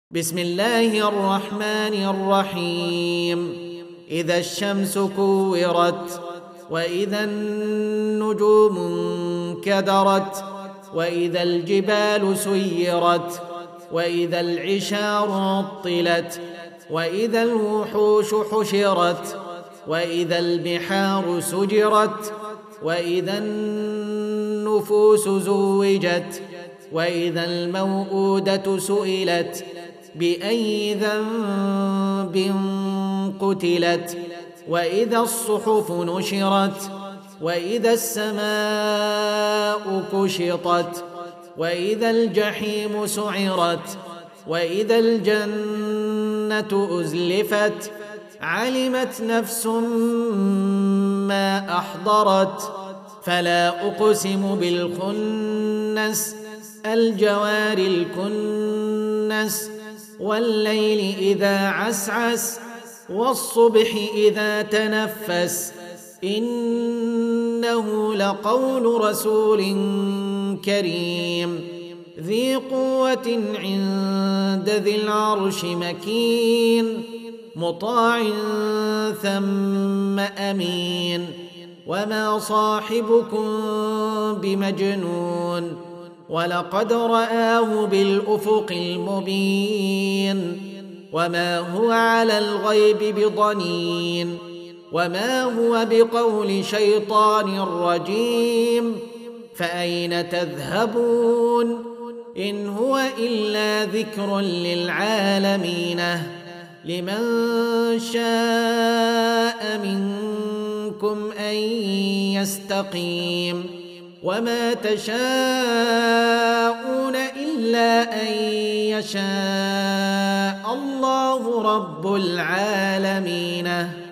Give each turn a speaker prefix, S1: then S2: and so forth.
S1: بسم الله الرحمن الرحيم. إذا الشمس كورت وإذا النجوم انكدرت وإذا الجبال سيرت وإذا العشار عطلت وإذا الوحوش حشرت وإذا البحار سجرت وإذا النفوس زوجت وإذا الموءودة سئلت بأي ذنب قتلت وإذا الصحف نشرت وإذا السماء كشطت وإذا الجحيم سعرت وإذا الجنة أزلفت علمت نفس ما أحضرت. فلا أقسم بالخنس الجوار الكنس والليل إذا عسعس والصبح إذا تنفس إنه لقول رسول كريم ذي قوة عند ذي العرش مكين مطاع ثم أمين وما صاحبكم بمجنون ولقد رآه بالأفق المبين وما هو على الغيب بضنين وما هو بقول شيطان رجيم. فأين تذهبون إن هو إلا ذكر للعالمين لمن شاء منكم أن يستقيم وما تشاءون إلا أن يشاء الله رب العالمين.